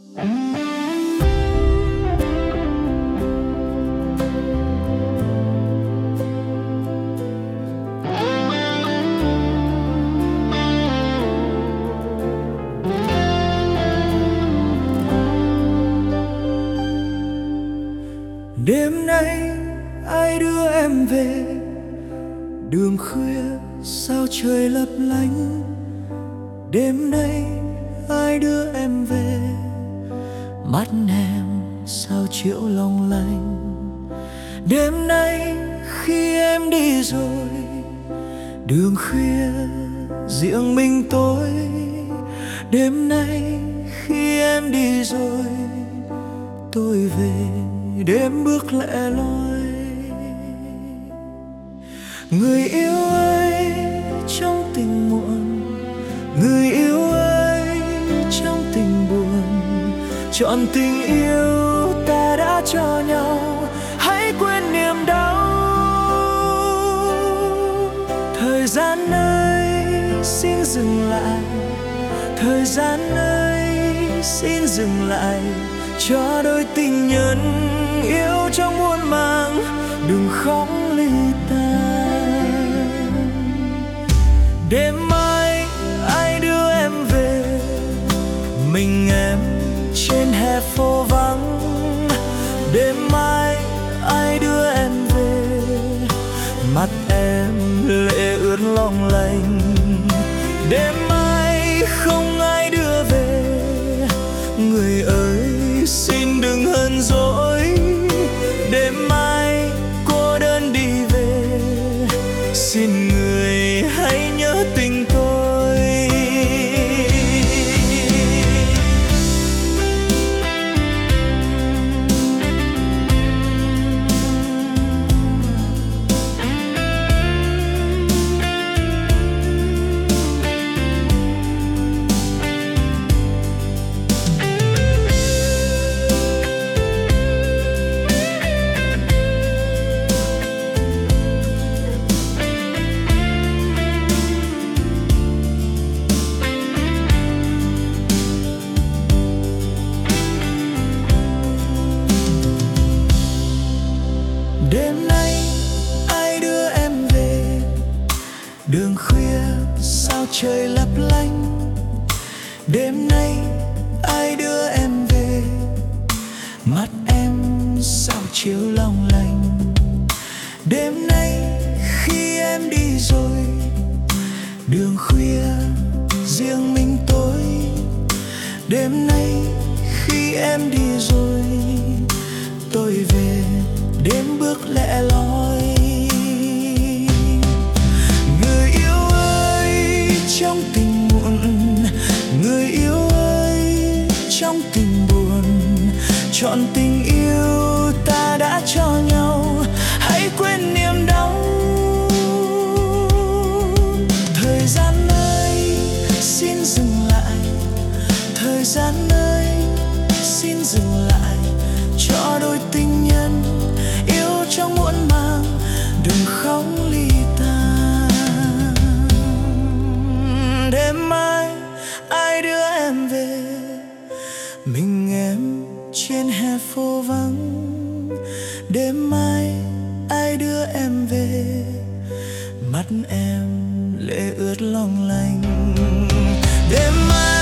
Đêm nay ai đưa em về, đường khuya sao trời lấp lánh. Đêm nay ai đưa em về, mắt em sao chiếu long lanh. Đêm nay khi em đi rồi, đường khuya riêng mình tôi. Đêm nay khi em đi rồi, tôi về đêm bước lẻ loi. Người yêu ơi trong tình muộn, người yêu ơi trong tình buồn, chọn tình yêu ta đã cho nhau, hãy quên niềm đau. Thời gian ơi xin dừng lại, thời gian ơi xin dừng lại, cho đôi tình nhân yêu trong muôn màng đừng khóc ly tan. Đêm mai ai đưa em về, mình em trên hè phố vắng. Đêm mai ai đưa em về, mắt em lệ ướt long lanh. Đêm mai không ai đưa về, người ơi xin đừng hờn dỗi. Đêm mai cô đơn đi về, xin người hãy nhớ tình tôi. Đêm nay ai đưa em về, đường khuya sao trời lấp lánh. Đêm nay ai đưa em về, mắt em sao chiếu long lanh. Đêm nay khi em đi rồi, đường khuya riêng mình tôi. Đêm nay khi em đi rồi, tôi về đêm bước lẻ loi. Người yêu ơi trong tình muộn, người yêu ơi trong tình buồn, chọn tình yêu ta đã cho nhau, hãy quên niềm đau. Thời gian ơi xin dừng lại, thời gian ơi xin dừng lại, cho đôi tình nhân yêu trong muộn màng đừng khóc ly tan. Đêm mai ai đưa em về, mình em trên hè phố vắng. Đêm mai ai đưa em về, mắt em lệ ướt long lanh. Đêm mai